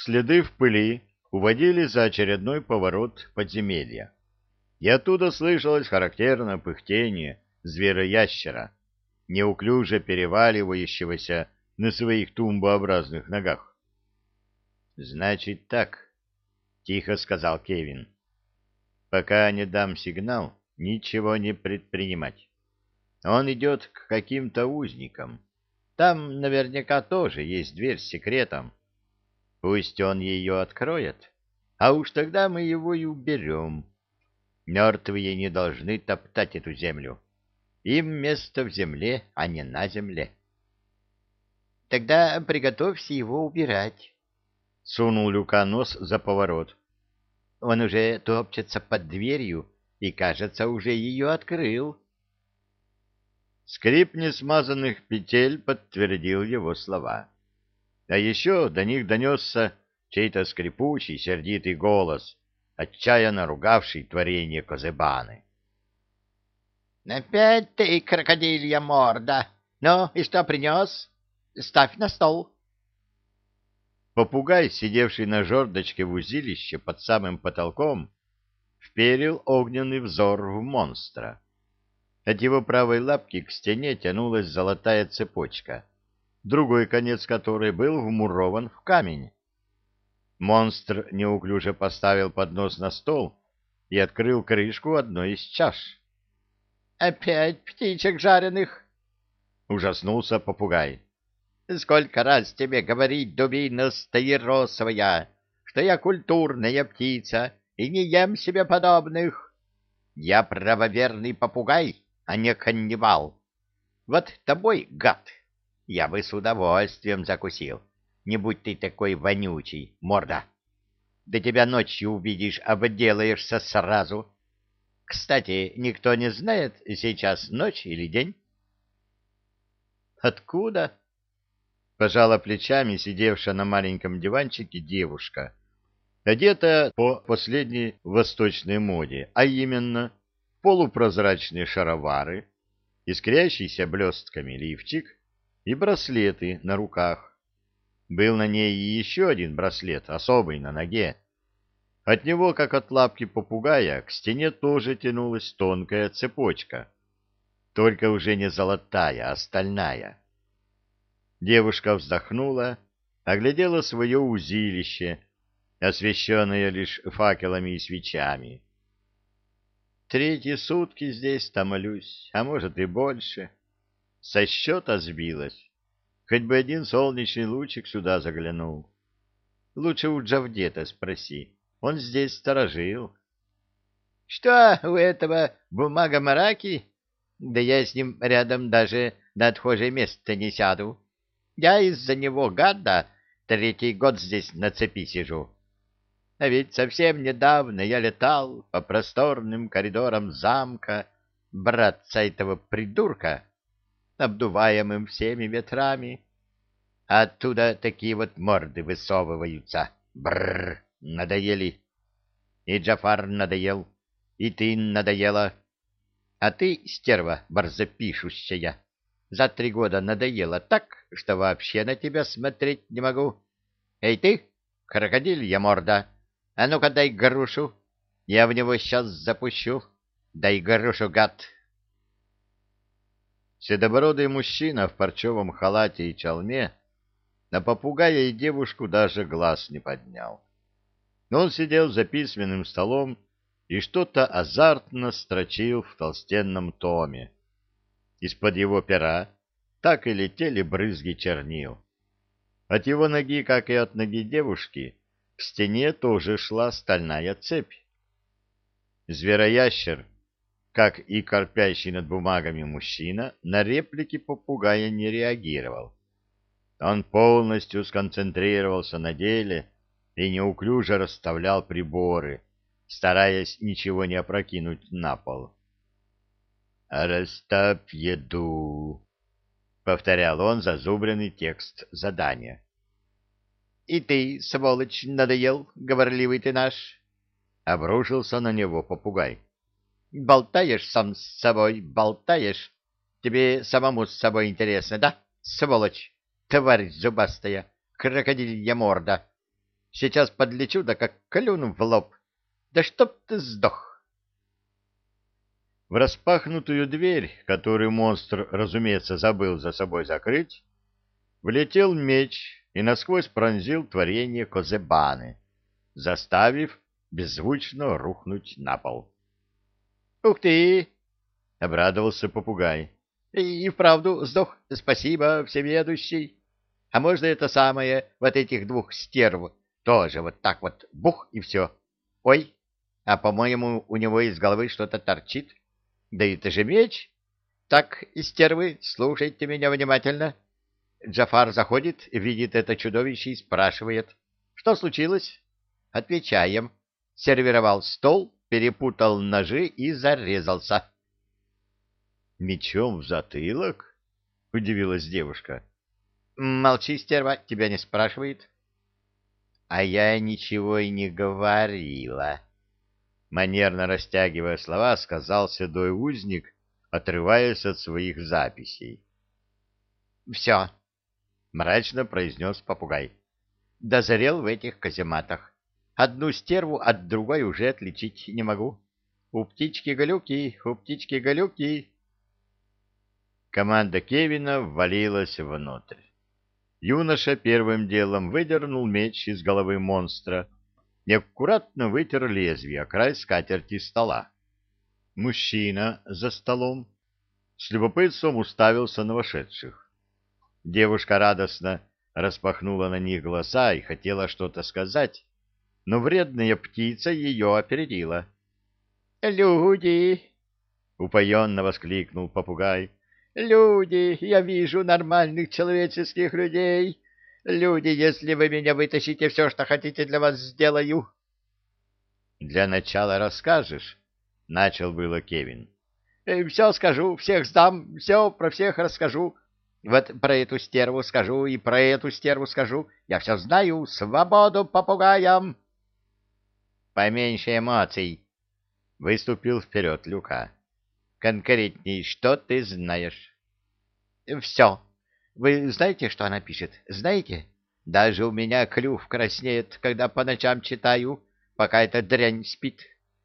Следы в пыли уводили за очередной поворот подземелья, и оттуда слышалось характерное пыхтение звероящера, неуклюже переваливающегося на своих тумбообразных ногах. «Значит так», — тихо сказал Кевин, — «пока не дам сигнал, ничего не предпринимать. Он идет к каким-то узникам. Там наверняка тоже есть дверь с секретом. Пусть он ее откроет, а уж тогда мы его и уберем. Мертвые не должны топтать эту землю. Им место в земле, а не на земле». Тогда приготовься его убирать. Сунул Люка нос за поворот. Он уже топчется под дверью и, кажется, уже ее открыл. Скрип несмазанных петель подтвердил его слова. А еще до них донесся чей-то скрипучий, сердитый голос, отчаянно ругавший творение Козебаны. «Опять ты, крокодилья морда! Ну, и что принес? Ставь на стол!» Попугай, сидевший на жердочке в узилище под самым потолком, вперил огненный взор в монстра. От его правой лапки к стене тянулась золотая цепочка, другой конец которой был вмурован в камень. Монстр неуклюже поставил поднос на стол и открыл крышку одной из чаш. «Опять птичек жареных?» — ужаснулся попугай. «Сколько раз тебе говорить, дубина стаиросовая, что я культурная птица и не ем себе подобных? Я правоверный попугай, а не каннибал. Вот тобой, гад, я бы с удовольствием закусил, не будь ты такой вонючий, морда. Да тебя ночью увидишь, обделаешься сразу. Кстати, никто не знает, сейчас ночь или день?» «Откуда?» — пожала плечами сидевшая на маленьком диванчике девушка, одетая по последней восточной моде, а именно полупрозрачные шаровары, искрящийся блестками лифчик и браслеты на руках. Был на ней и еще один браслет, особый, на ноге. От него, как от лапки попугая, к стене тоже тянулась тонкая цепочка, только уже не золотая, а стальная. Девушка вздохнула, оглядела свое узилище, освещенное лишь факелами и свечами. «Третьи сутки здесь томлюсь, а может и больше. Со счета сбилась. Хоть бы один солнечный лучик сюда заглянул. Лучше у Джавдета спроси, он здесь сторожил». «Что у этого бумага-мараки? Да я с ним рядом даже на отхожее место не сяду. Я из-за него, гада, третий год здесь на цепи сижу. А ведь совсем недавно я летал по просторным коридорам замка братца этого придурка, обдуваемым всеми ветрами. А оттуда такие вот морды высовываются. Бррр, надоели. И Джафар надоел, и ты надоела. А ты, стерва барзапишущая, за 3 года надоела так, что вообще на тебя смотреть не могу. Эй ты, крокодилья морда, а ну-ка дай грушу, я в него сейчас запущу. Дай грушу, гад. Седобородый мужчина в парчевом халате и чалме на попугая и девушку даже глаз не поднял. Но он сидел за письменным столом и что-то азартно строчил в толстенном томе. Из-под его пера так и летели брызги чернил. От его ноги, как и от ноги девушки, к стене тоже шла стальная цепь. Звероящер, как и корпящий над бумагами мужчина, на реплики попугая не реагировал. Он полностью сконцентрировался на деле и неуклюже расставлял приборы, стараясь ничего не опрокинуть на пол. «Расставь еду», — повторял он зазубренный текст задания. И ты, сволочь, надоел, говорливый ты наш. Обрушился на него попугай. Болтаешь сам с собой, болтаешь. Тебе самому с собой интересно, да, сволочь, тварь зубастая, крокодилья морда? Сейчас подлечу, да как клюну в лоб. Да чтоб ты сдох!» В распахнутую дверь, которую монстр, разумеется, забыл за собой закрыть, влетел меч и насквозь пронзил творение Козебаны, заставив беззвучно рухнуть на пол. «Ух ты!» — обрадовался попугай. И вправду сдох. Спасибо, всеведущий. А можно это самое, вот этих двух стерв, тоже вот так вот бух и все. Ой, а по-моему, у него из головы что-то торчит. Да это же меч. Так, стервы, слушайте меня внимательно. Джафар заходит, видит это чудовище и спрашивает: что случилось? Отвечаем: сервировал стол, перепутал ножи и зарезался. «Мечом в затылок?» — удивилась девушка. Молчи, стерва, тебя не спрашивает. А я ничего и не говорила. Манерно растягивая слова, сказал седой узник, отрываясь от своих записей. Все, Мрачно произнес попугай. дозрел в этих казематах. Одну стерву от другой уже отличить не могу. У птички-галюки, у птички-галюки. Команда Кевина ввалилась внутрь. Юноша первым делом выдернул меч из головы монстра и аккуратно вытер лезвие о край скатерти стола. Мужчина за столом с любопытством уставился на вошедших. Девушка радостно распахнула на них глаза и хотела что-то сказать, но вредная птица ее опередила. «Люди!» — упоенно воскликнул попугай. «Люди! Я вижу нормальных человеческих людей! Люди, если вы меня вытащите, все, что хотите, для вас сделаю!» «Для начала расскажешь?» — начал было Кевин. «Все скажу, всех сдам, все про всех расскажу. Вот про эту стерву скажу и про эту стерву скажу. Я все знаю. Свободу попугаям!» «Поменьше эмоций!» — выступил вперед Люка. «Конкретней, что ты знаешь?» «Все. Вы знаете, что она пишет? Знаете? Даже у меня клюв краснеет, когда по ночам читаю, пока эта дрянь спит».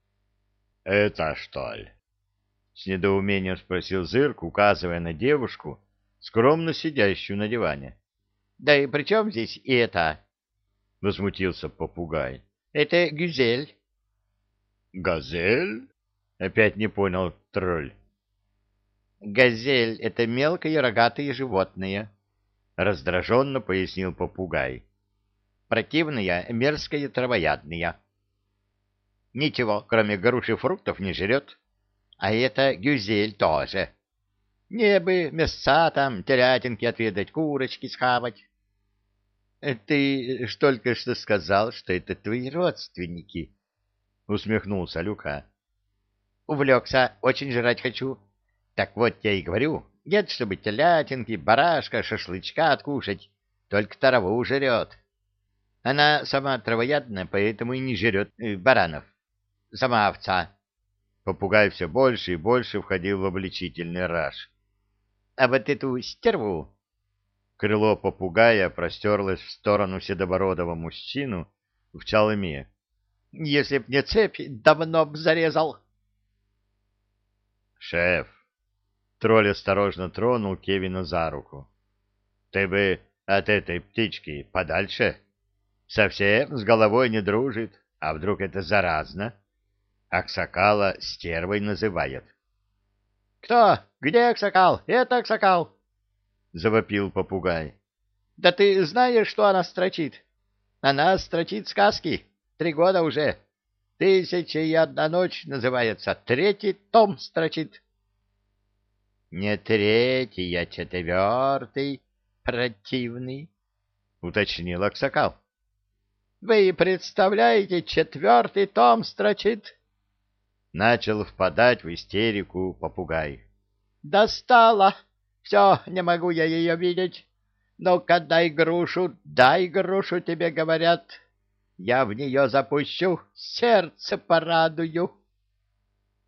«Это что ли?» — с недоумением спросил Зырк, указывая на девушку, скромно сидящую на диване. «Да и при чем здесь и это?» — возмутился попугай. «Это Гюзель». «Газель?» — опять не понял тролль. «Газель — это мелкие рогатые животные», — раздраженно пояснил попугай. «Противные, мерзкие, травоядные. Ничего, кроме груш и фруктов, не жрет. А это Гюзель тоже. Не бы мясца там, телятинки отведать, курочки схавать». «Ты ж только что сказал, что это твои родственники», — усмехнулся Люка. «Увлекся, очень жрать хочу. Так вот я и говорю, нет, чтобы телятинки, барашка, шашлычка откушать, только траву жрет. Она сама травоядная, поэтому и не жрет баранов. Сама овца». Попугай все больше и больше входил в обличительный раж. «А вот эту стерву...» Крыло попугая простерлось в сторону седобородого мужчину в чалме. «Если б не цепь, давно б зарезал». «Шеф!» — тролль осторожно тронул Кевина за руку. «Ты бы от этой птички подальше. Совсем с головой не дружит, а вдруг это заразно? Аксакала стервой называет». «Кто? Где Аксакал? Это Аксакал!» — завопил попугай. «Да ты знаешь, что она строчит? Она строчит сказки. 3 года уже. 1001 ночь называется. 3-й том строчит». «Не 3-й, а 4-й, противный», — уточнил Аксакал. «Вы представляете, 4-й том строчит?» Начал впадать в истерику попугай. «Достала! Все, не могу я ее видеть. Ну-ка, дай грушу тебе, говорят. Я в нее запущу, сердце порадую».